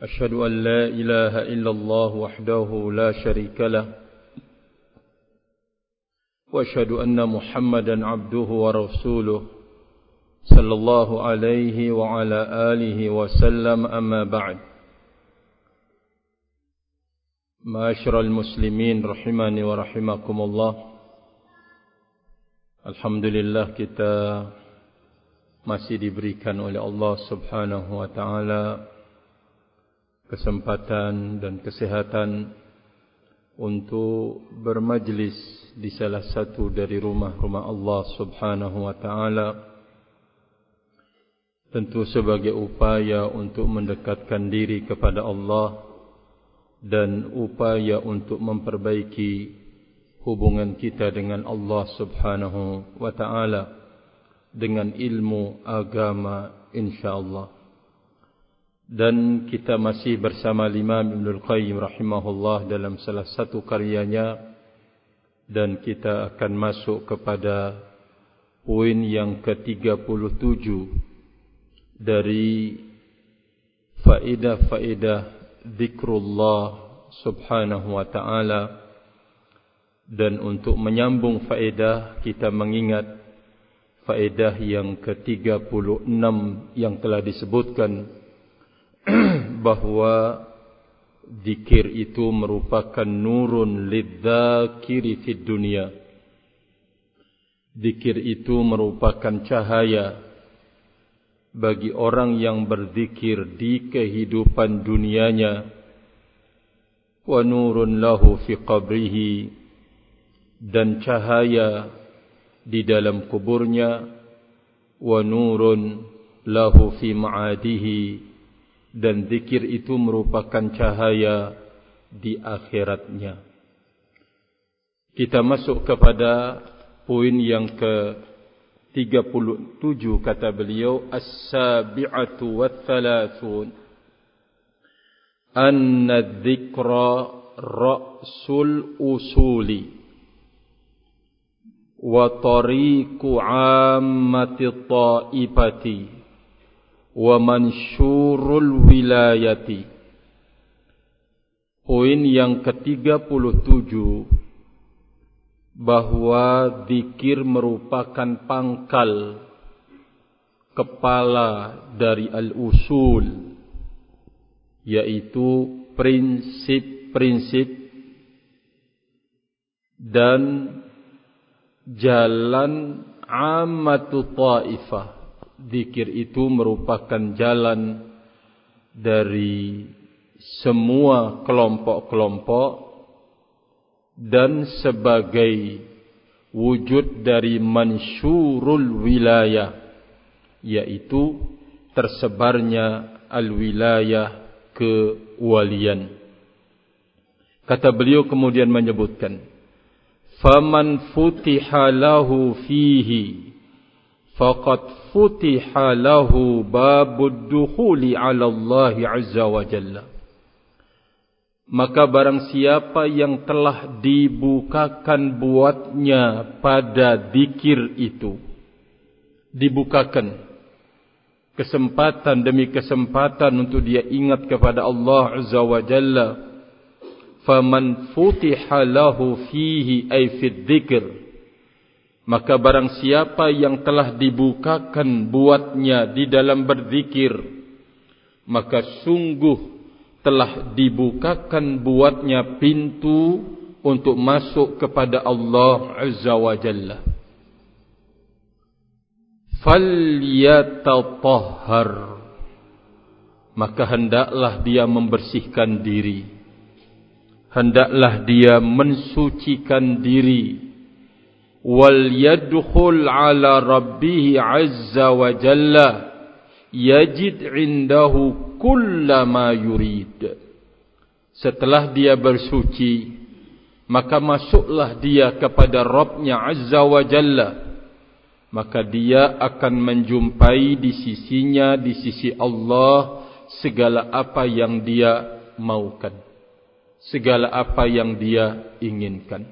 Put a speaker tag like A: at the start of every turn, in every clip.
A: أشهد أن لا إله إلا الله وحده لا شريك له وأشهد أن محمدا عبده ورسوله صلى الله عليه وعلى آله وسلم أما بعد معاشر المسلمين rahimani wa rahimakumullah. Alhamdulillah kita masih diberikan oleh Allah Subhanahu wa taala kesempatan dan kesehatan untuk bermajlis di salah satu dari rumah-rumah Allah Subhanahu wa taala, tentu sebagai upaya untuk mendekatkan diri kepada Allah dan upaya untuk memperbaiki hubungan kita dengan Allah Subhanahu wa taala dengan ilmu agama insyaallah. Dan kita masih bersama Imam Ibnul Qayyim rahimahullah dalam salah satu karyanya, dan kita akan masuk kepada poin yang ke-37 dari faedah-faedah zikrullah Subhanahu wa ta'ala. Dan untuk menyambung faedah, kita mengingat faedah yang ke-36 yang telah disebutkan bahawa zikir itu merupakan nurun lidzakiri fid dunya. Zikir itu merupakan cahaya bagi orang yang berzikir di kehidupan dunianya, wa nurun lahu fi qabrihi, dan cahaya di dalam kuburnya, wa nurun lahu fi ma'adihi, dan zikir itu merupakan cahaya di akhiratnya. Kita masuk kepada poin yang ke-37, kata beliau, as-sabi'atu wath-thalathun anna dzikra ra'sul usuli wa tariqu 'ammati ta'ifati wa mansyurul wilayati. Poin yang ke-37, bahwa zikir merupakan pangkal kepala dari al-usul, yaitu prinsip-prinsip dan jalan ammatu ta'ifah. Zikir itu merupakan jalan dari semua kelompok-kelompok dan sebagai wujud dari mansyurul wilayah, yaitu tersebarnya al-wilayah kewalian. Kata beliau kemudian menyebutkan, faman futiha lahu fihi faqad futiha lahu babud dukhuli 'ala Allah 'azza wa jalla. Maka barang siapa yang telah dibukakan buatnya pada zikir itu, dibukakan kesempatan demi kesempatan untuk dia ingat kepada Allah Azza wa Jalla, faman futiha lahu fihi ay fid dzikr, maka barang siapa yang telah dibukakan buatnya di dalam berzikir, maka sungguh telah dibukakan buatnya pintu untuk masuk kepada Allah Azza wa Jalla. Falyatatahhar, maka hendaklah dia membersihkan diri, hendaklah dia mensucikan diri. Wal yadkhul ala rabbih azza wa jalla yajid indahu kullama yurid. Setelah dia bersuci, maka masuklah dia kepada Rabb-Nya azza wa jalla, maka dia akan menjumpai di sisinya, di sisi Allah, segala apa yang dia maukan, segala apa yang dia inginkan.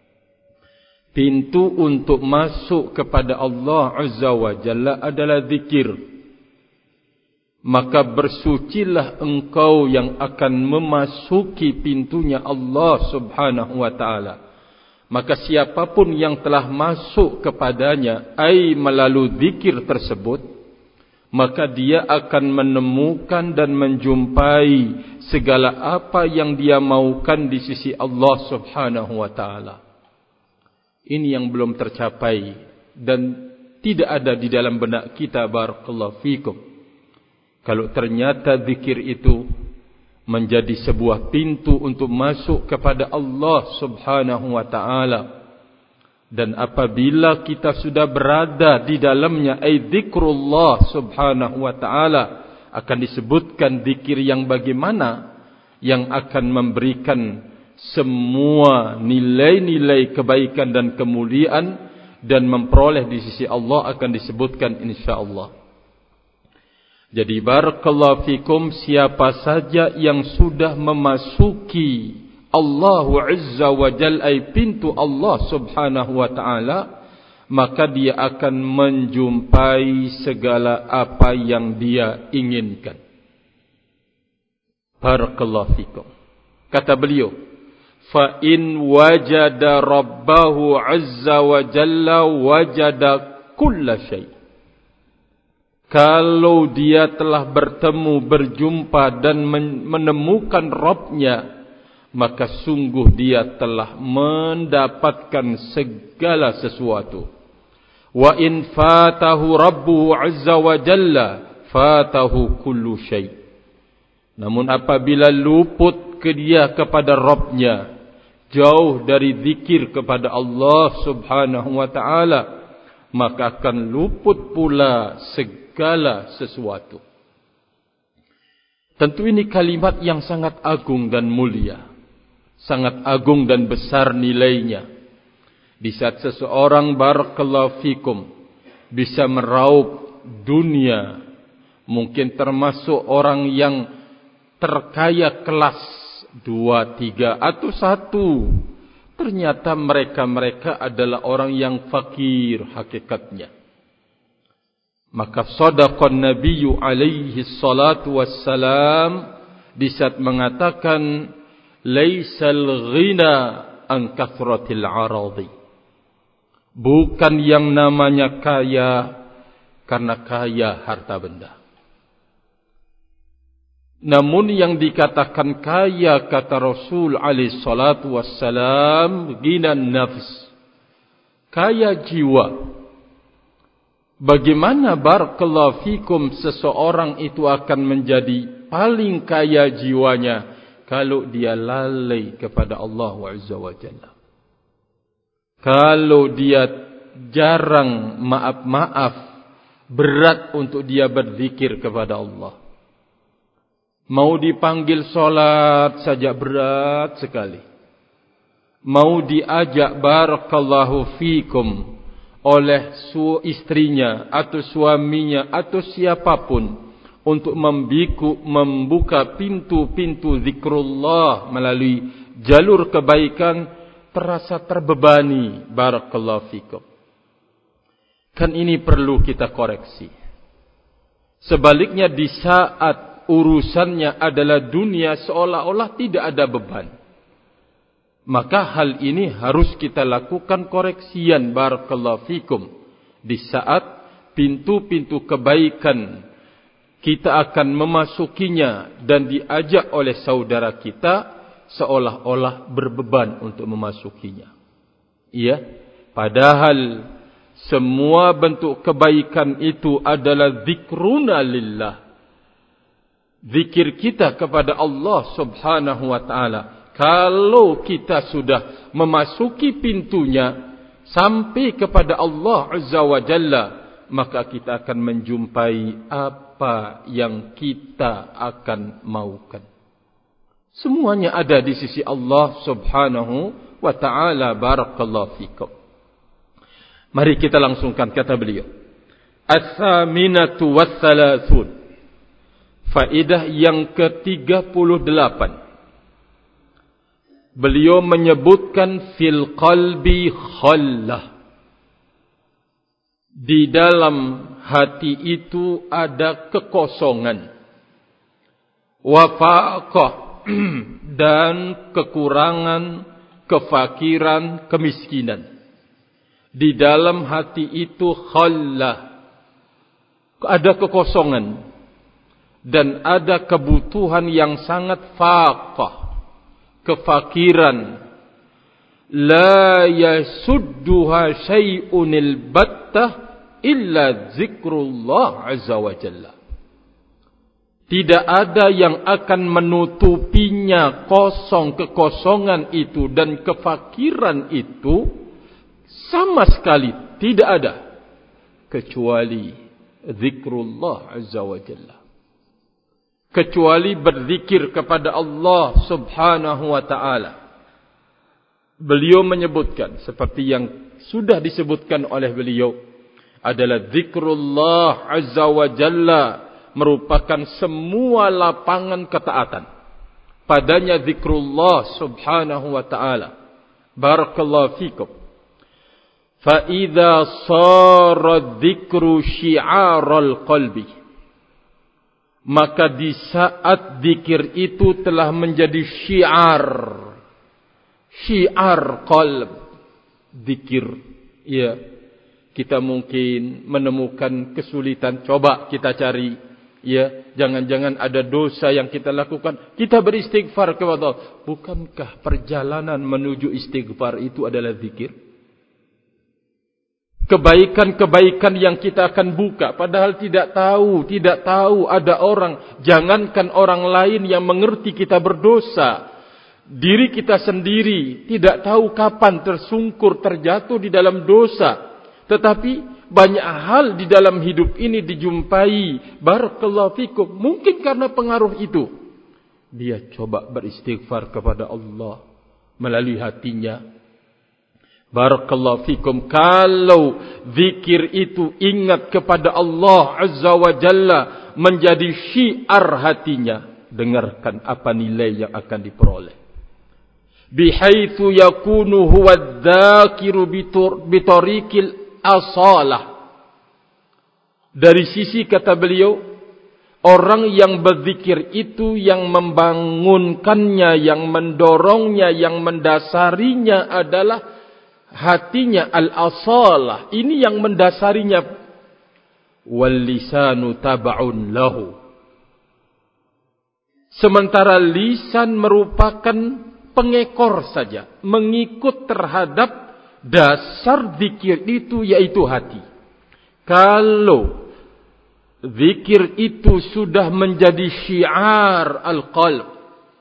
A: Pintu untuk masuk kepada Allah Azza wa Jalla adalah zikir. maka bersucilah engkau yang akan memasuki pintunya Allah subhanahu wa ta'ala. Maka siapapun yang telah masuk kepadanya, ai melalui zikir tersebut, maka dia akan menemukan dan menjumpai segala apa yang dia maukan di sisi Allah subhanahu wa ta'ala. Ini yang belum tercapai dan tidak ada di dalam benak kita, barakallahu fikum. Kalau ternyata zikir itu menjadi sebuah pintu untuk masuk kepada Allah subhanahu wa ta'ala, dan apabila kita sudah berada di dalamnya, ay zikrullah subhanahu wa ta'ala, akan disebutkan zikir yang bagaimana, yang akan memberikan semua nilai-nilai kebaikan dan kemuliaan dan memperoleh di sisi Allah akan disebutkan insyaAllah. Jadi barakallahu fikum, siapa saja yang sudah memasuki Allahu Azza wa Jalla, ay pintu Allah subhanahu wa ta'ala, maka dia akan menjumpai segala apa yang dia inginkan. Barakallahu fikum. Kata beliau, fa in wajada rabbahu azza wa jalla wajada kulla syai'. Kalau dia telah bertemu, berjumpa dan menemukan Rabbnya, maka sungguh dia telah mendapatkan segala sesuatu. Wa in fatahu rabbuhu azza wa jalla fatahu kullu syai'. Namun apabila luput ke dia kepada Rabbnya, jauh dari zikir kepada Allah subhanahu wa ta'ala, maka akan luput pula segala sesuatu. Tentu ini kalimat yang sangat agung dan mulia, sangat agung dan besar nilainya. Di saat seseorang barakallahu fikum bisa meraup dunia, mungkin termasuk orang yang terkaya kelas 2, 3 atau 1, ternyata mereka adalah orang yang fakir hakikatnya. Maka sadaqan nabiyyu alaihi salatu wassalam di saat mengatakan laisal ghina an kathratil aradi. Bukan yang namanya kaya karena kaya harta benda. Namun yang dikatakan kaya, kata Rasul alaihi salatu wassalam, ghinan nafs, kaya jiwa. Bagaimana barakallahu fikum seseorang itu akan menjadi paling kaya jiwanya kalau dia lalai kepada Allah Azza wa Jalla. Kalau dia jarang maaf-maaf, berat untuk dia berzikir kepada Allah. Mau dipanggil solat saja berat sekali. Mau diajak barakallahu fikum oleh istrinya atau suaminya atau siapapun untuk membuka pintu-pintu zikrullah melalui jalur kebaikan, terasa terbebani. Barakallahu fikum. Kan ini perlu kita koreksi. Sebaliknya di saat urusannya adalah dunia, seolah-olah tidak ada beban. Maka hal ini harus kita lakukan koreksian, barakallahu fikum. Di saat pintu-pintu kebaikan kita akan memasukinya dan diajak oleh saudara kita, seolah-olah berbeban untuk memasukinya. Iya, padahal semua bentuk kebaikan itu adalah zikruna lillah. Zikir kita kepada Allah subhanahu wa ta'ala. Kalau kita sudah memasuki pintunya sampai kepada Allah Azza wa Jalla, maka kita akan menjumpai apa yang kita akan maukan. Semuanya ada di sisi Allah subhanahu wa ta'ala. Barakallahu fikum. Mari kita langsungkan kata beliau. As-saminatu was-salasun. Faedah yang ke-38. Beliau menyebutkan fil qalbi khallah. Di dalam hati itu ada kekosongan, wafaqah, dan kekurangan, kefakiran, kemiskinan. Di dalam hati itu khallah, ada kekosongan, dan ada kebutuhan yang sangat faqah, kefakiran. La yasudduha syai'unil battah illa zikrullah azza wa jalla. Tidak ada yang akan menutupinya kekosongan itu dan kefakiran itu, sama sekali tidak ada kecuali zikrullah azza wa jalla. Kecuali berzikir kepada Allah subhanahu wa ta'ala. Beliau menyebutkan seperti yang sudah disebutkan oleh beliau, adalah zikrullah azza wa jalla merupakan semua lapangan ketaatan. Padanya zikrullah subhanahu wa ta'ala. Barakallahu fikum. Fa idza sara dzikru syi'aral qalbi, maka di saat zikir itu telah menjadi syiar qalb, zikir, ya, kita mungkin menemukan kesulitan, coba kita cari, ya, jangan-jangan ada dosa yang kita lakukan, kita beristighfar kepada Allah. Bukankah perjalanan menuju istighfar itu adalah zikir? Kebaikan-kebaikan yang kita akan buka, padahal tidak tahu ada orang, jangankan orang lain yang mengerti kita berdosa, diri kita sendiri tidak tahu kapan tersungkur, terjatuh di dalam dosa. Tetapi banyak hal di dalam hidup ini dijumpai, barakallahu fikum, mungkin karena pengaruh itu, dia coba beristighfar kepada Allah melalui hatinya. Barakallahu fikum. Kalau zikir itu ingat kepada Allah azza wa jalla menjadi syiar hatinya, dengarkan apa nilai yang akan diperoleh. Bihaitsu yakunu huwa adz-dzakiru bitariqil asalah. Dari sisi kata beliau, orang yang berzikir itu yang membangunkannya, yang mendorongnya, yang mendasarinya adalah hatinya, al-asalah. Ini yang mendasarinya. Wal lisanu tab'un lahu. Sementara lisan merupakan pengekor saja, mengikut terhadap dasar zikir itu, yaitu hati. Kalau zikir itu sudah menjadi syiar al-qalb,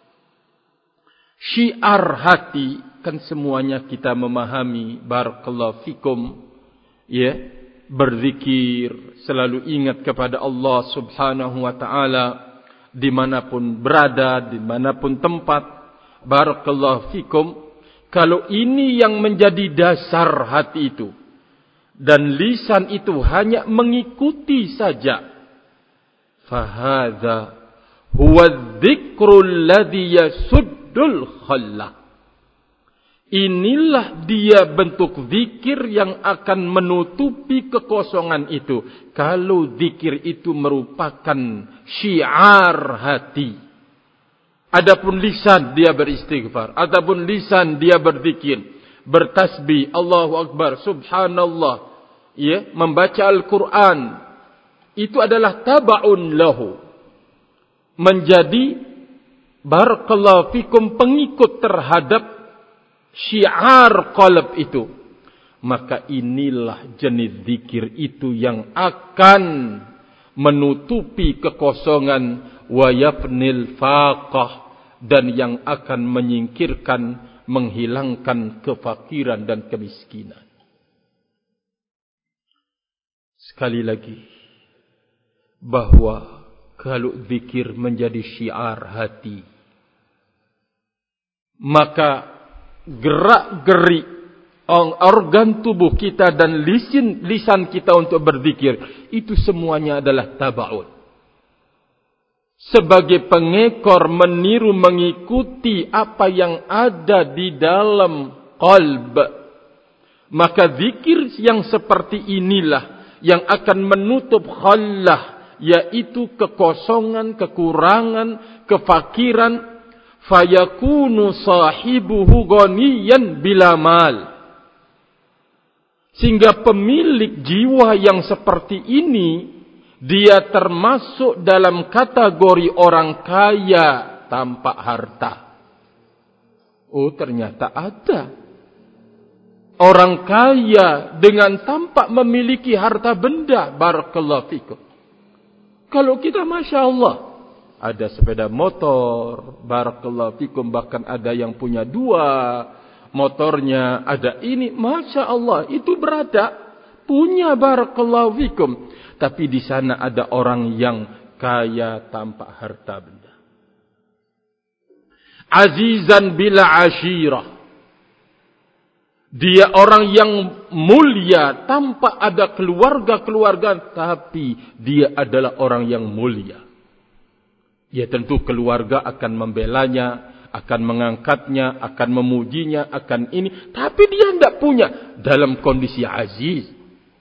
A: syiar hati, kan semuanya kita memahami, barakallahu fikum, ya, berzikir, selalu ingat kepada Allah subhanahu wa ta'ala, dimanapun berada, dimanapun tempat, barakallahu fikum. Kalau ini yang menjadi dasar hati itu, dan lisan itu hanya mengikuti saja, fahadha huwa dzikrul ladzi yasuddul khallah. Inilah dia bentuk zikir yang akan menutupi kekosongan itu. Kalau zikir itu merupakan syiar hati. Adapun lisan dia beristighfar, adapun lisan dia berzikir, bertasbih, Allahu Akbar, subhanallah, ya, membaca Al-Quran, itu adalah taba'un lahu, menjadi barakallahu fikum pengikut terhadap syiar qalb itu. Maka inilah jenis zikir itu yang akan menutupi kekosongan, wa yafnil faqah, dan yang akan menyingkirkan, menghilangkan kefakiran dan kemiskinan. Sekali lagi, bahwa kalau zikir menjadi syiar hati, maka gerak-gerik organ tubuh kita dan lisan kita untuk berzikir, itu semuanya adalah taba'un. Sebagai pengekor, meniru, mengikuti apa yang ada di dalam qalb. Maka zikir yang seperti inilah yang akan menutup khallah, yaitu kekosongan, kekurangan, kefakiran. Fayakunu sahibuhu ghaniyan bila mal. Sehingga pemilik jiwa yang seperti ini, dia termasuk dalam kategori orang kaya tanpa harta. Oh, ternyata ada orang kaya dengan tanpa memiliki harta benda. Barakallahu fikum. Kalau kita Masya Allah, ada sepeda motor, barakallahu fikum, bahkan ada yang punya 2 motornya, ada ini, Masya Allah, itu berada, punya, barakallahu fikum. Tapi di sana ada orang yang kaya tanpa harta benda. Azizan bila ashirah. Dia orang yang mulia tanpa ada keluarga-keluarga, tapi dia adalah orang yang mulia. Ya tentu keluarga akan membelanya, akan mengangkatnya, akan memujinya, akan ini. Tapi dia tidak punya dalam kondisi aziz.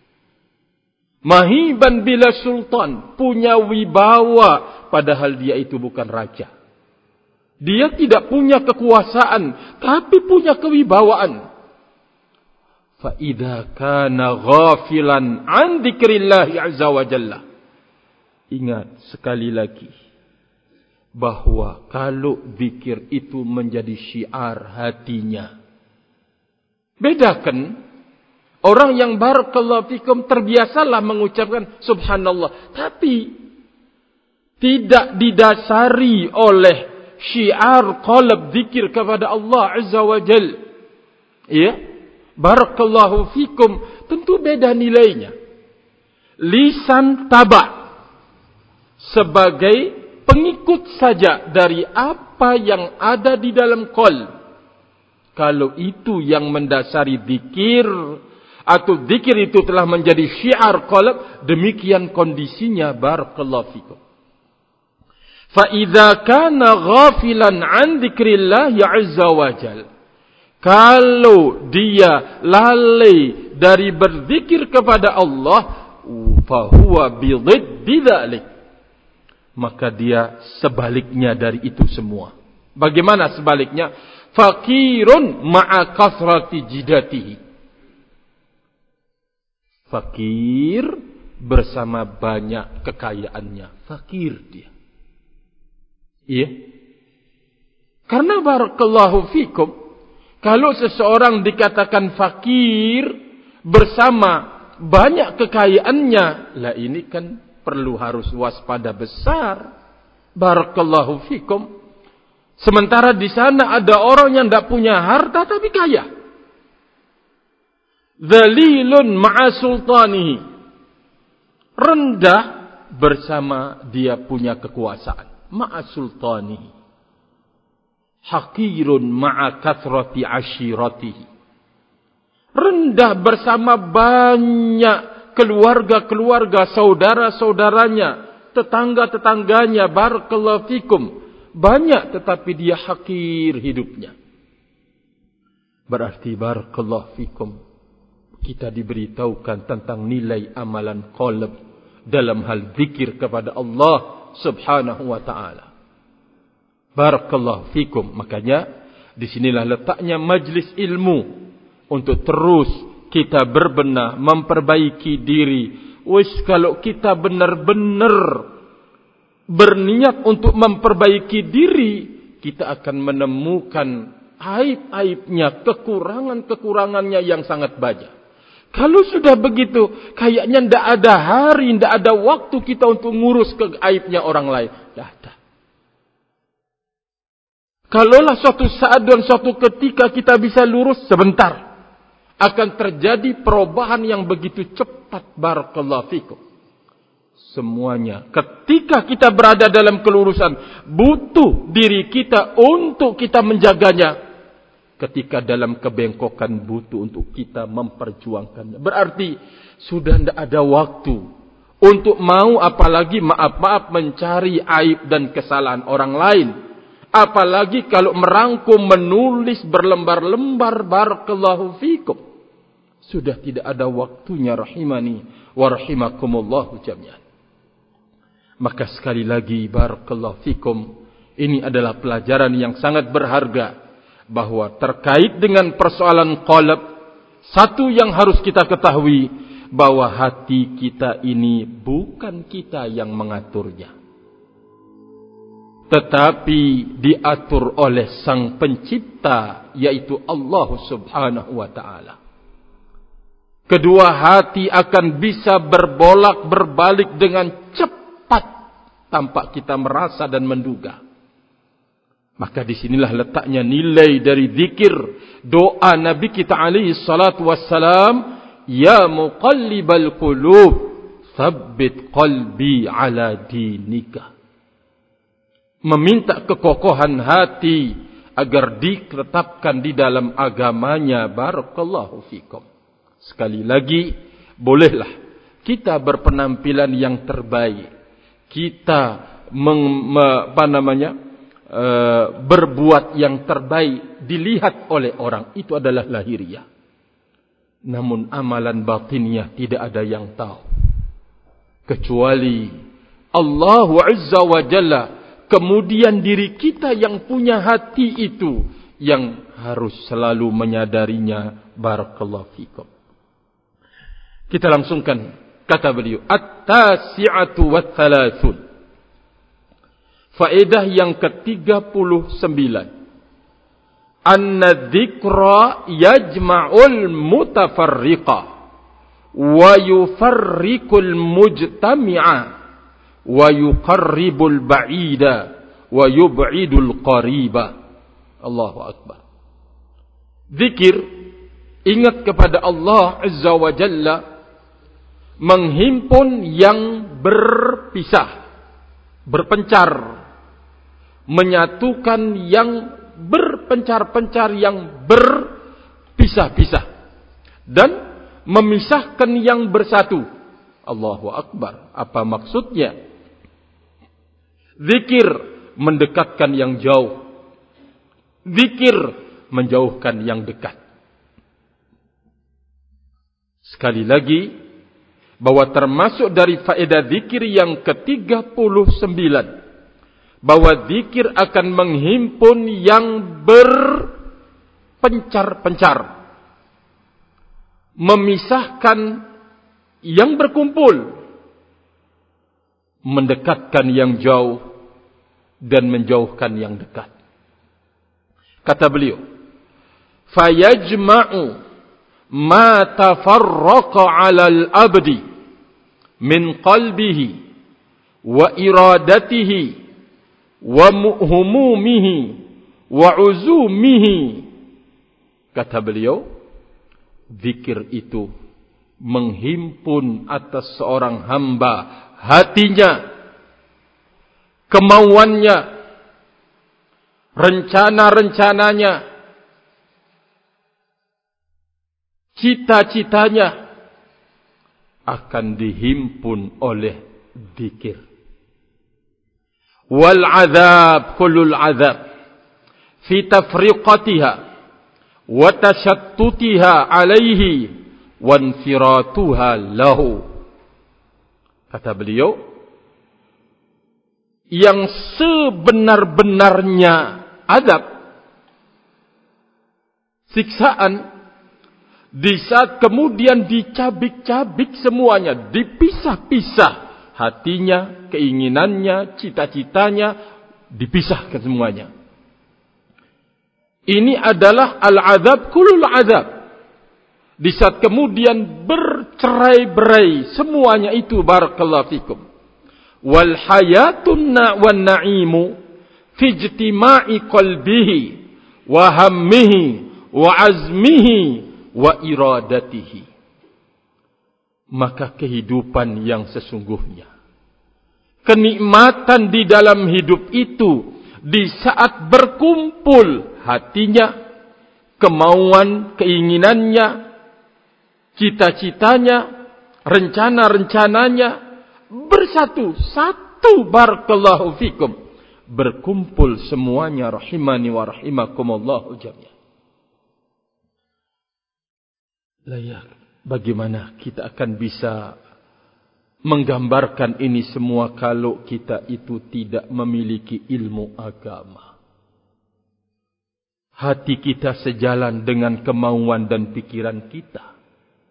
A: Mahiban bila sultan, punya wibawa, padahal dia itu bukan raja. Dia tidak punya kekuasaan, tapi punya kewibawaan. Fa'idha kana ghafilan an dzikrillahi azza wa jalla. Ingat sekali lagi, bahwa kalau zikir itu menjadi syiar hatinya. Bedakan orang yang barakallahu fikum terbiasalah mengucapkan subhanallah, tapi tidak didasari oleh syiar qalb zikir kepada Allah azza wa jal. Ya, barakallahu fikum, tentu beda nilainya. Lisan taba sebagai pengikut saja dari apa yang ada di dalam qalb. Kalau itu yang mendasari zikir, atau zikir itu telah menjadi syiar qalb, demikian kondisinya barakallahu fikum. Fa idza kana ghafilan an dzikrillah azza wa jal, kalau dia lalai dari berzikir kepada Allah, fa huwa bi dhiddi dzalik, maka dia sebaliknya dari itu semua. Bagaimana sebaliknya? Fakirun ma'a kasrati jidatihi. Fakir bersama banyak kekayaannya. Fakir dia. Iya. Karena barakallahu fikum, kalau seseorang dikatakan fakir bersama banyak kekayaannya, lah ini kan perlu harus waspada besar. Barakallahu fikum. Sementara di sana ada orang yang tidak punya harta tapi kaya. Dzalilun ma'a sultanihi. Rendah bersama dia punya kekuasaan. Ma'a sultanihi. Haqirun ma'a kathrati ashiratihi. Rendah bersama banyak keluarga-keluarga, saudara-saudaranya, tetangga-tetangganya, barakallahu fikum. Banyak tetapi dia hakir hidupnya. Berarti barakallahu fikum, kita diberitahukan tentang nilai amalan qalb dalam hal zikir kepada Allah subhanahu wa ta'ala. Barakallahu fikum. Makanya disinilah letaknya majlis ilmu, untuk terus kita berbenah, memperbaiki diri. Wis, kalau kita benar-benar berniat untuk memperbaiki diri, kita akan menemukan aib-aibnya, kekurangan-kekurangannya yang sangat banyak. Kalau sudah begitu, kayaknya tidak ada hari, tidak ada waktu kita untuk ngurus ke aibnya orang lain. Tidak ada. Kalaulah suatu saat dan suatu ketika kita bisa lurus, sebentar akan terjadi perubahan yang begitu cepat. Barakallahu fikum. Semuanya ketika kita berada dalam kelurusan, butuh diri kita untuk kita menjaganya. Ketika dalam kebengkokan, butuh untuk kita memperjuangkannya. Berarti sudah tidak ada waktu untuk mau apalagi maaf-maaf mencari aib dan kesalahan orang lain. Apalagi kalau merangkum, menulis berlembar-lembar. Barakallahu fikum. Sudah tidak ada waktunya rahimani wa rahimakumullahu jami'an. Maka sekali lagi barakallahu fikum, ini adalah pelajaran yang sangat berharga bahwa terkait dengan persoalan qalb, satu yang harus kita ketahui bahwa hati kita ini bukan kita yang mengaturnya, tetapi diatur oleh Sang Pencipta, yaitu Allah Subhanahu wa ta'ala. Kedua hati akan bisa berbolak-berbalik dengan cepat tanpa kita merasa dan menduga. Maka disinilah letaknya nilai dari zikir, doa Nabi kita alaihi salatu wassalam, ya muqallibal qulub, tsabbit qalbi ala dinika. Meminta kekokohan hati agar ditetapkan di dalam agamanya. Barakallahu fikum. Sekali lagi, bolehlah kita berpenampilan yang terbaik. Kita berbuat yang terbaik dilihat oleh orang. Itu adalah lahiriah. Namun amalan batinnya tidak ada yang tahu, kecuali Allah Azza wa Jalla. Kemudian diri kita yang punya hati itu yang harus selalu menyadarinya. Barakallahu fikum. Kita langsungkan kata beliau, at-tasi'atu wat-thalathun. Faedah yang ke-39. Anna dzikra yajma'ul mutafarriqa wa yufarriqul mujtami'a wa yuqarribul ba'ida wa yub'idul qariba. Allahu akbar. Zikir, ingat kepada Allah Azza wa Jalla, menghimpun yang berpisah, berpencar, menyatukan yang berpencar-pencar, yang berpisah-pisah, dan memisahkan yang bersatu. Allahu akbar. Apa maksudnya? Zikir mendekatkan yang jauh, zikir menjauhkan yang dekat. Sekali lagi, bahwa termasuk dari faedah zikir yang ke-39, bahwa zikir akan menghimpun yang berpencar-pencar, memisahkan yang berkumpul, mendekatkan yang jauh dan menjauhkan yang dekat. Kata beliau, fayajma'u ma tafarraqa 'alal abdi min qalbihi wa iradatihi wa humumihi wa uzumihi. Kata beliau, zikir itu menghimpun atas seorang hamba hatinya, kemauannya, rencana-rencananya, cita-citanya akan dihimpun oleh zikir. Wal azab, kullul azab fi tafriqatiha wa tashattutiha alaihi wa infiratuha lahu. Kata beliau, yang sebenar-benarnya azab, siksaan, di saat kemudian dicabik-cabik semuanya, dipisah-pisah, hatinya, keinginannya, cita-citanya, dipisahkan semuanya. Ini adalah al-azab kulul azab. Di saat kemudian bercerai-berai semuanya itu, barakallahu fikum. Wal hayatun wan na'imu fi ijtima'i qalbihi wa hammihi wa azmihi wa iradatihi. Maka kehidupan yang sesungguhnya, kenikmatan di dalam hidup itu di saat berkumpul hatinya, kemauan, keinginannya, cita-citanya, rencana-rencananya bersatu, satu, barakallahu fikum, berkumpul semuanya, rahimani wa rahimakumullahu jami'an. Layak. Bagaimana kita akan bisa menggambarkan ini semua kalau kita itu tidak memiliki ilmu agama? Hati kita sejalan dengan kemauan dan pikiran kita.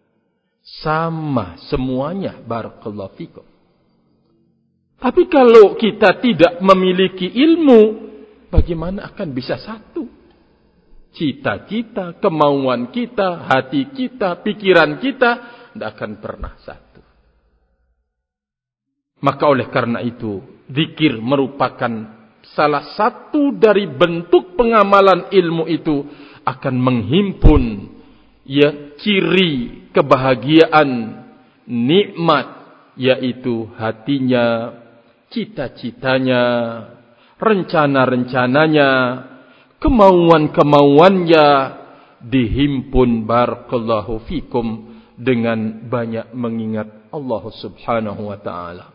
A: Sama semuanya, barakallahu fikum. Tapi kalau kita tidak memiliki ilmu, bagaimana akan bisa satu? Cita-cita, kemauan kita, hati kita, pikiran kita tidak akan pernah satu. Maka oleh karena itu, zikir merupakan salah satu dari bentuk pengamalan ilmu itu akan menghimpun ciri kebahagiaan, nikmat, yaitu hatinya, cita-citanya, rencana-rencananya, kemauan-kemauannya dihimpun barakallahu fikum dengan banyak mengingat Allah Subhanahu wa taala.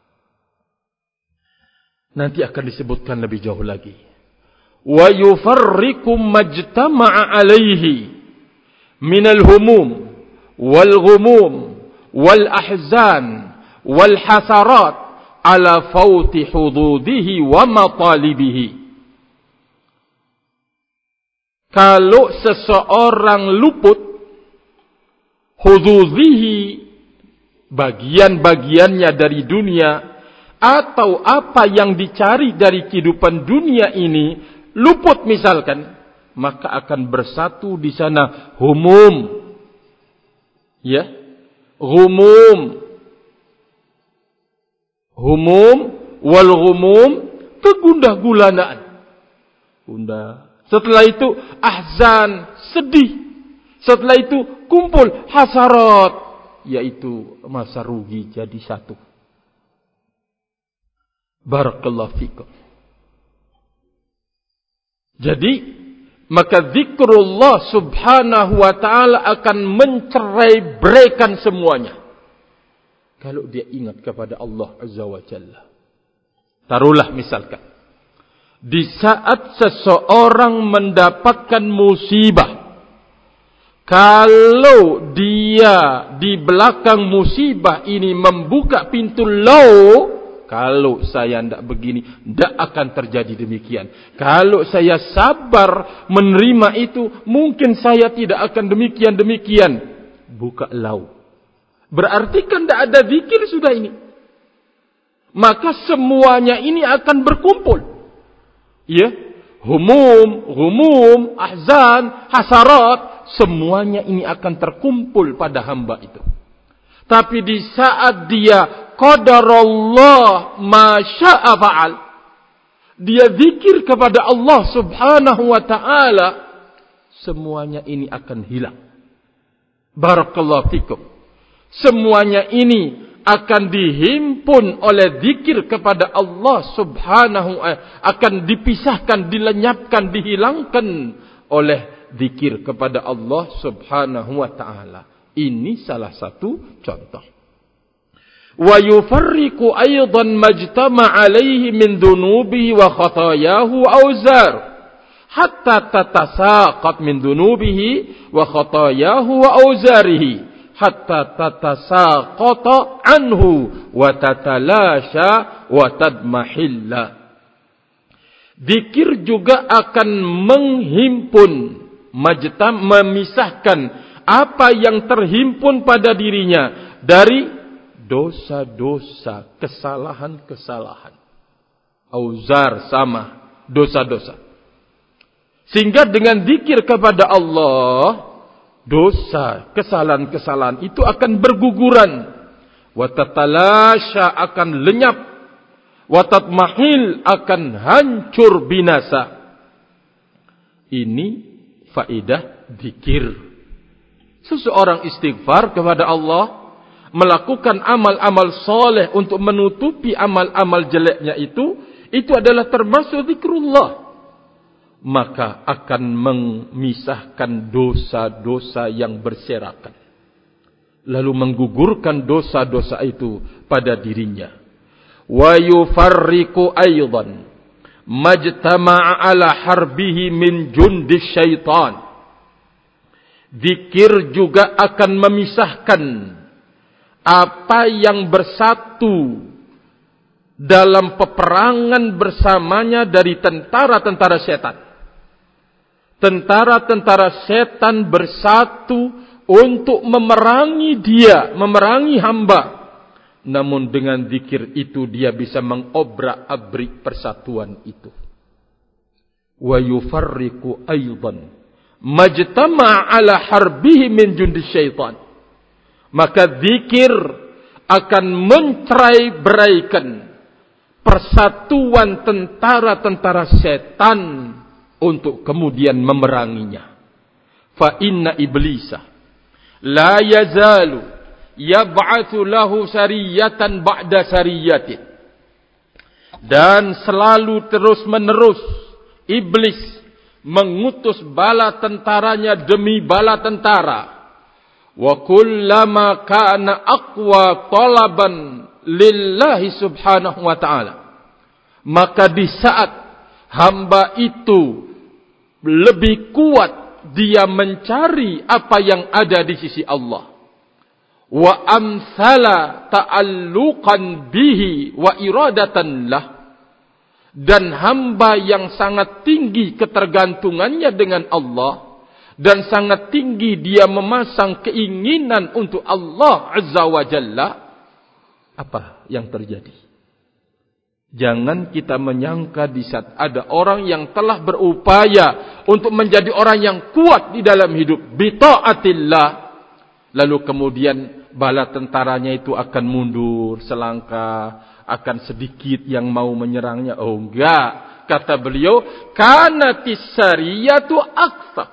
A: Nanti akan disebutkan lebih jauh lagi. Wa yufarriqu majtama'a alaihi minal humum wal ghumum wal ahzan wal hasarat ala fawti hududihi wa matalibihi. Kalau seseorang luput hududihi, bagian-bagiannya dari dunia, atau apa yang dicari dari kehidupan dunia ini luput misalkan, maka akan bersatu di sana humum, humum wal ghumum, kegundah-gulanaan, setelah itu ahzan, sedih, setelah itu kumpul hasarat, yaitu masa rugi jadi satu. Barakallahu fikum. Jadi, maka zikrullah subhanahu wa ta'ala akan mencerai-beraikan semuanya. Kalau dia ingat kepada Allah azza wa jalla. Taruhlah misalkan, di saat seseorang mendapatkan musibah, kalau dia di belakang musibah ini membuka pintu kalau saya tidak begini, tidak akan terjadi demikian. Kalau saya sabar menerima itu, mungkin saya tidak akan demikian. Buka berarti kan tidak ada zikir sudah ini. Maka semuanya ini akan berkumpul. Humum, ahzan, hasarat, semuanya ini akan terkumpul pada hamba itu. Tapi di saat dia qadarallah ma syaa fa'al, dia zikir kepada Allah subhanahu wa ta'ala, semuanya ini akan hilang. Barakallahu fikum. Semuanya ini akan dihimpun oleh zikir kepada Allah subhanahu wa ta'ala, akan dipisahkan, dilenyapkan, dihilangkan oleh zikir kepada Allah subhanahu wa ta'ala. Ini salah satu contoh. Wa yufarriqu aydan majtama' alayhi min dhunubihi wa khatayahu wa awzar hatta tatasaqat min dhunubihi wa khatayahu wa awzarihi hatta tatasaqata anhu wa tatalasha wa tadmahilla. Zikir juga akan menghimpun, memisahkan apa yang terhimpun pada dirinya dari dosa-dosa, kesalahan-kesalahan. Auzar sama dosa-dosa. Sehingga dengan zikir kepada Allah, dosa, kesalahan-kesalahan itu akan berguguran. Wa tatalasha akan lenyap. Wa tatmahil akan hancur binasa. Ini faedah zikir. Seseorang istighfar kepada Allah, melakukan amal-amal soleh untuk menutupi amal-amal jeleknya itu adalah termasuk zikrullah. Maka akan memisahkan dosa-dosa yang berserakan. Lalu menggugurkan dosa-dosa itu pada dirinya. Wa yufarriqu aydan majtama'a ala harbihi min jundis syaitan Zikir juga akan memisahkan apa yang bersatu dalam peperangan bersamanya dari tentara-tentara setan. Tentara-tentara setan bersatu untuk memerangi dia, memerangi hamba. Namun dengan zikir itu dia bisa mengobrak-abrik persatuan itu. Wa yufarriqu aidan majtama'a ala harbihi min jundis syaitan. Maka zikir akan mencerai-beraikan persatuan tentara-tentara setan untuk kemudian memeranginya. Fa inna iblisa la yazalu yab'atsu lahu sariyatan ba'da sariyatin. Dan selalu terus-menerus iblis mengutus bala tentaranya demi bala tentara. Wa kullama kana aqwa talaban lillahi subhanahu wa ta'ala. Maka di saat hamba itu lebih kuat dia mencari apa yang ada di sisi Allah. Wa amthala ta'alluqan bihi wa iradatan lah. Dan hamba yang sangat tinggi ketergantungannya dengan Allah dan sangat tinggi dia memasang keinginan untuk Allah Azza wa Jalla, apa yang terjadi? Jangan kita menyangka di saat ada orang yang telah berupaya untuk menjadi orang yang kuat di dalam hidup bi taatillah, lalu kemudian bala tentaranya itu akan mundur selangkah, akan sedikit yang mau menyerangnya. Oh enggak, kata beliau, kanatis sariyatu aktsar.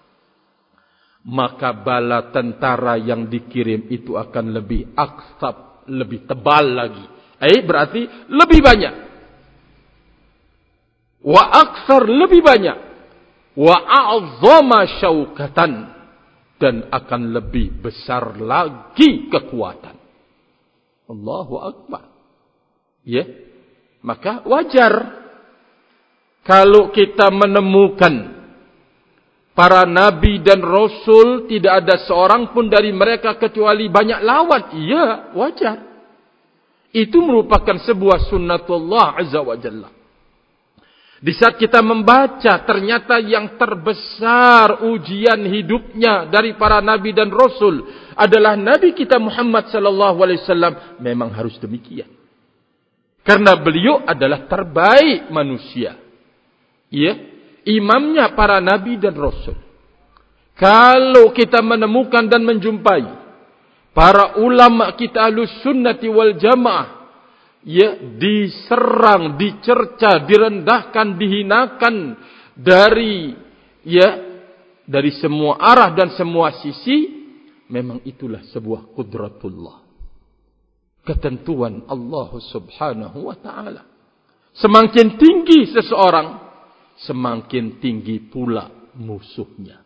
A: Maka bala tentara yang dikirim itu akan lebih aktsab, lebih tebal lagi. Berarti lebih banyak. Wa aktsar, lebih banyak. Wa a'zama syaukatan, dan akan lebih besar lagi kekuatan. Allahu Akbar. Ya, maka wajar kalau kita menemukan para nabi dan rasul tidak ada seorang pun dari mereka kecuali banyak lawan. Iya, wajar. Itu merupakan sebuah sunnatullah azza wa jalla. Di saat kita membaca ternyata yang terbesar ujian hidupnya dari para nabi dan rasul adalah nabi kita Muhammad sallallahu alaihi wasallam, memang harus demikian. Karena beliau adalah terbaik manusia. Ya, imamnya para nabi dan rasul. Kalau kita menemukan dan menjumpai para ulama kita Ahlus Sunnati wal Jamaah, ya, diserang, dicerca, direndahkan, dihinakan dari semua arah dan semua sisi, memang itulah sebuah qudratullah, ketentuan Allah Subhanahu wa ta'ala. Semakin tinggi seseorang, semakin tinggi pula musuhnya.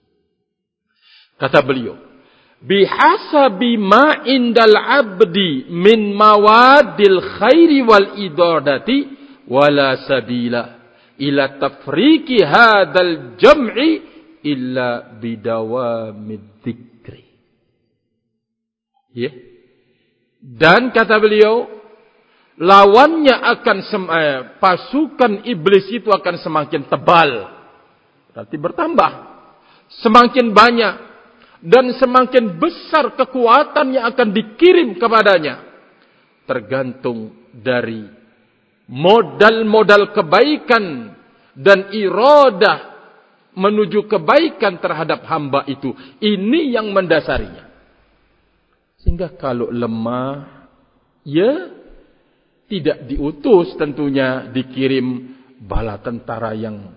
A: Kata beliau, bihasabi ma indal abdi min mawadil khairi wal idadati wala sabila ila tafriqi hadzal jam'i illa bidawamid dzikri. Ya. Dan kata beliau, lawannya akan pasukan iblis itu akan semakin tebal. Berarti bertambah, semakin banyak. Dan semakin besar kekuatan yang akan dikirim kepadanya. Tergantung dari modal-modal kebaikan dan iradah menuju kebaikan terhadap hamba itu. Ini yang mendasarinya. Sehingga kalau lemah, ya tidak diutus tentunya, dikirim bala tentara yang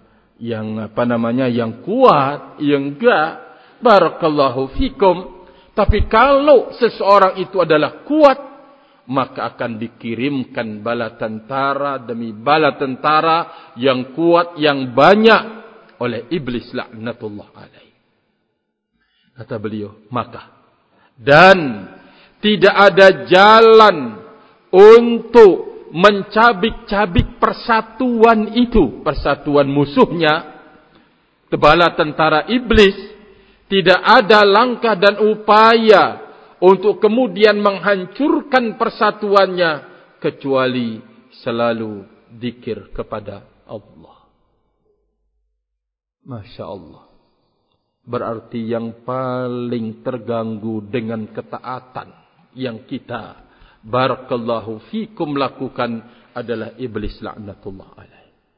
A: kuat, yang enggak. Barakallahu fikum. Tapi kalau seseorang itu adalah kuat, maka akan dikirimkan bala tentara demi bala tentara yang kuat, yang banyak oleh iblis laknatullah alaih. Kata beliau, maka dan tidak ada jalan untuk mencabik-cabik persatuan itu, persatuan musuhnya, bala tentara iblis. Tidak ada langkah dan upaya untuk kemudian menghancurkan persatuannya kecuali selalu zikir kepada Allah. Masya Allah. Berarti yang paling terganggu dengan ketaatan yang kita barakallahu fikum lakukan adalah iblis laknatullah alaih.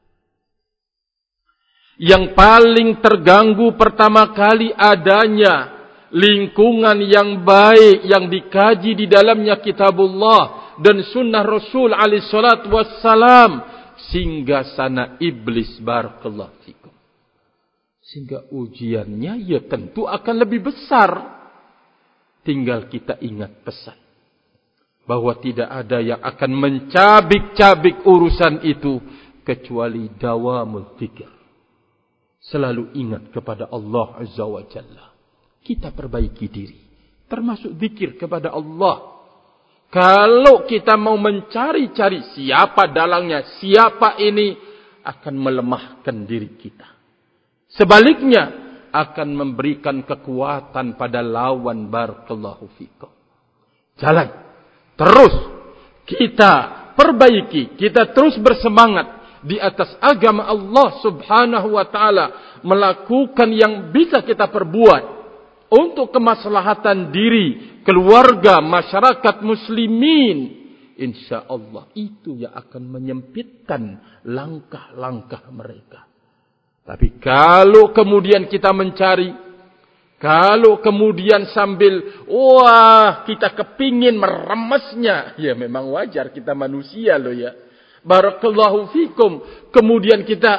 A: Yang paling terganggu pertama kali adanya lingkungan yang baik yang dikaji di dalamnya kitabullah dan sunnah Rasul alaihi salatu wassalam, sehingga sana iblis barakallahu fikum. Sehingga ujiannya ya tentu akan lebih besar. Tinggal kita ingat pesan bahwa tidak ada yang akan mencabik-cabik urusan itu kecuali dawamul dzikir. Selalu ingat kepada Allah Azza wa Jalla. Kita perbaiki diri, termasuk zikir kepada Allah. Kalau kita mau mencari-cari siapa dalangnya, siapa ini, akan melemahkan diri kita. Sebaliknya, akan memberikan kekuatan pada lawan barakallahu fikum. Jalan, terus kita perbaiki, kita terus bersemangat di atas agama Allah subhanahu wa ta'ala, melakukan yang bisa kita perbuat untuk kemaslahatan diri, keluarga, masyarakat muslimin. InsyaAllah itu yang akan menyempitkan langkah-langkah mereka. Tapi kalau kemudian kita mencari, kalau kemudian sambil kita kepingin meremesnya, ya memang wajar, kita manusia loh ya. Barakallahu fikum. Kemudian kita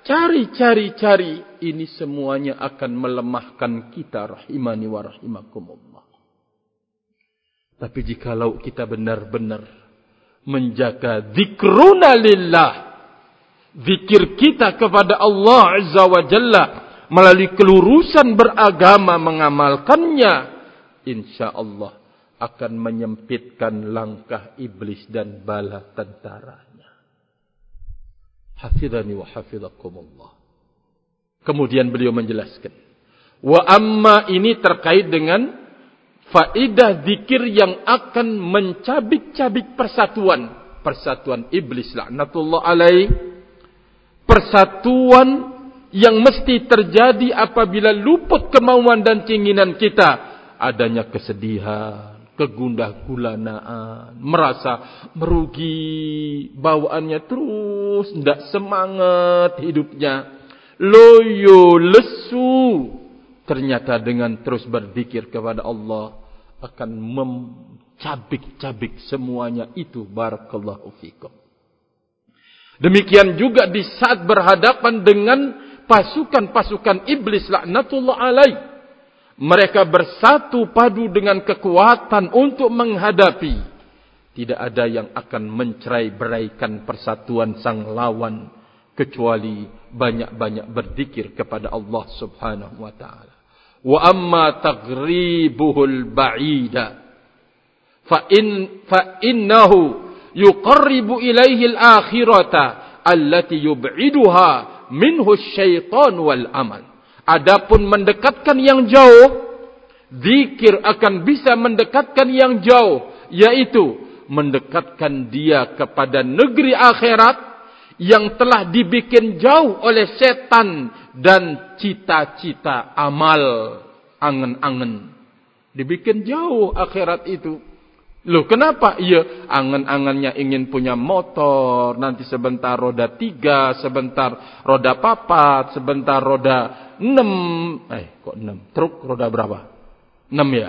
A: cari. Ini semuanya akan melemahkan kita. Rahimani wa rahimakumullah. Tapi jikalau kita benar-benar menjaga zikruna lillah, zikir kita kepada Allah Azza wa Jalla melalui kelurusan beragama mengamalkannya, insyaAllah akan menyempitkan langkah iblis dan bala tentaranya. Hafidhani wa hafidhakumullah. Kemudian beliau menjelaskan, wa amma ini terkait dengan faedah zikir yang akan mencabik-cabik persatuan iblis laknatullah alaih, persatuan yang mesti terjadi apabila luput kemauan dan keinginan kita, adanya kesedihan, kegundah-gulanaan, merasa merugi, bawaannya terus tidak semangat hidupnya, loyo, lesu. Ternyata dengan terus berzikir kepada Allah akan mencabik-cabik semuanya itu. Barakallahu fikum. Demikian juga di saat berhadapan dengan pasukan-pasukan iblis laknatullah alaih. Mereka bersatu padu dengan kekuatan untuk menghadapi. Tidak ada yang akan mencerai-beraikan persatuan sang lawan kecuali banyak-banyak berzikir kepada Allah Subhanahu wa taala. Wa amma taghribuhul ba'ida fa innahu yuqarribu ilaihi al-akhirata allati yub'iduha minhu asy-syaitan wal amal. Adapun mendekatkan yang jauh, zikir akan bisa mendekatkan yang jauh, yaitu mendekatkan dia kepada negeri akhirat yang telah dibikin jauh oleh setan dan cita-cita amal, angan-angan. Dibikin jauh akhirat itu. Loh kenapa? Iya, angan-angannya ingin punya motor, nanti sebentar roda 3, sebentar roda 4, sebentar roda 6. Kok 6? Truk roda berapa? 6 ya?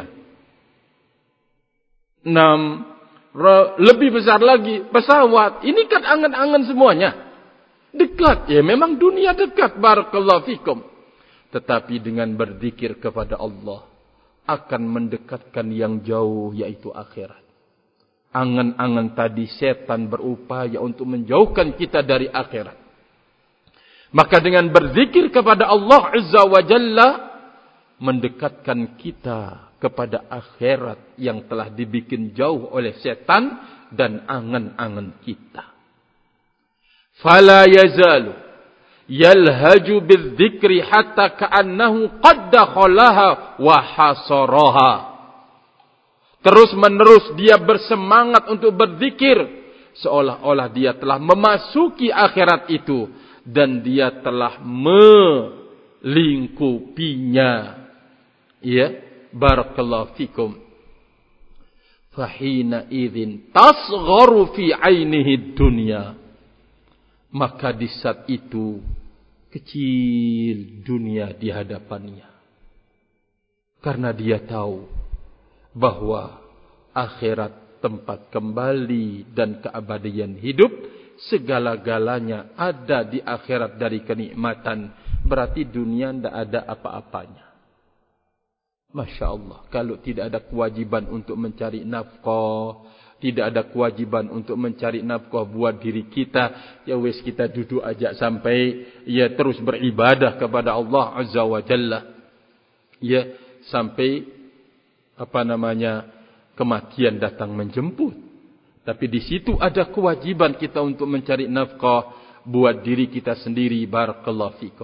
A: 6. Lebih besar lagi, pesawat. Ini kan angan-angan semuanya. Dekat. Ya memang dunia dekat. Barakallahu fikum. Tetapi dengan berzikir kepada Allah, akan mendekatkan yang jauh, yaitu akhirat. Angan-angan tadi setan berupaya untuk menjauhkan kita dari akhirat. Maka dengan berzikir kepada Allah Azza wa Jalla, mendekatkan kita kepada akhirat yang telah dibikin jauh oleh setan dan angan-angan kita. Fala yazalu yalhaju bidzikri hatta ka'annahu qad dakhalaha wa hasaraha. Terus menerus dia bersemangat untuk berzikir, seolah-olah dia telah memasuki akhirat itu dan dia telah melingkupinya. Ya, barakallahu fikum. Fahina idzin tasgharu fi ainihi dunya. Maka di saat itu kecil dunia di hadapannya. Karena dia tahu bahwa akhirat tempat kembali dan keabadian hidup, segala-galanya ada di akhirat dari kenikmatan. Berarti dunia tidak ada apa-apanya. Masya Allah, kalau tidak ada kewajiban untuk mencari nafkah, tidak ada kewajiban untuk mencari nafkah buat diri kita, ya wes kita duduk aja sampai ya terus beribadah kepada Allah Azza wa Jalla. Ya, sampai kematian datang menjemput. Tapi di situ ada kewajiban kita untuk mencari nafkah buat diri kita sendiri. Barakallahu fikum.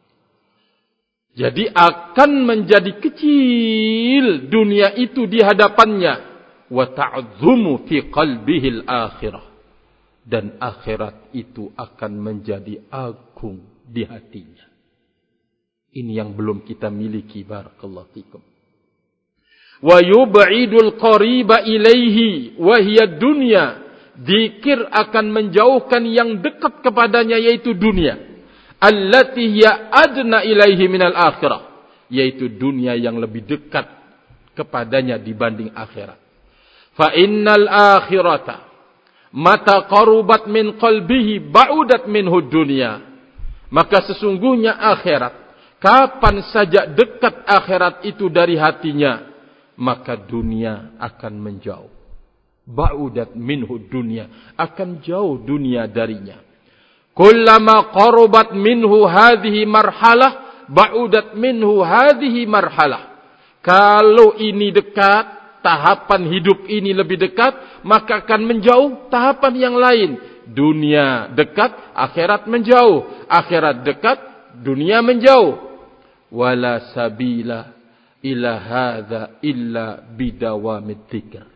A: Jadi akan menjadi kecil dunia itu di hadapannya. Wa ta'zumu fi qalbihi al-akhirah. Dan akhirat itu akan menjadi agung di hatinya. Ini yang belum kita miliki. Barakallahu fikum. Wa yub'idul qariba ilaihi wa hiya dunya. Zikir akan menjauhkan yang dekat kepadanya, yaitu dunia. Allati hiya adna ilaihi minal akhirah, yaitu dunia yang lebih dekat kepadanya dibanding akhirat. Fa innal akhirata mata qarubat min qalbihi ba'udat minhu dunya. Maka sesungguhnya akhirat, kapan saja dekat akhirat itu dari hatinya, maka dunia akan menjauh. Ba'udat minhu dunya, akan jauh dunia darinya. Kullama qarubat minhu hadhihi marhalah, ba'udat minhu hadhihi marhalah. Kalau ini dekat, tahapan hidup ini lebih dekat, maka akan menjauh tahapan yang lain. Dunia dekat, akhirat menjauh. Akhirat dekat, dunia menjauh. Wala sabila ila hadza illa bidawamid dzikr.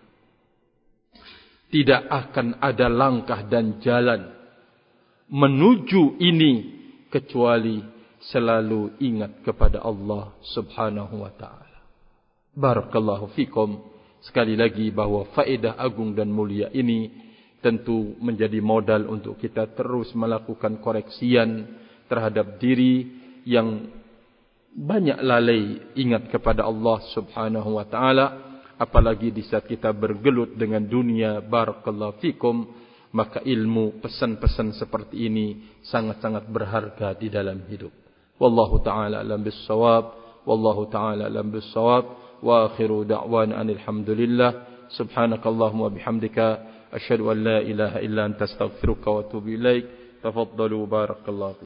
A: Tidak akan ada langkah dan jalan menuju ini kecuali selalu ingat kepada Allah Subhanahu wa taala. Barakallahu fikum. Sekali lagi bahwa faedah agung dan mulia ini tentu menjadi modal untuk kita terus melakukan koreksian terhadap diri yang banyak lalai ingat kepada Allah Subhanahu wa taala, apalagi di saat kita bergelut dengan dunia. Barakallahu fikum. Maka ilmu, pesan-pesan seperti ini sangat-sangat berharga di dalam hidup. Wallahu taala alam bis-shawab, wallahu taala alam bis-shawab. Wa akhiru da'wana alhamdulillah. Subhanakallahumma bihamdika asyhadu an la ilaha illa anta astaghfiruka wa atubu ilaik. Tafaddalu barakallahu.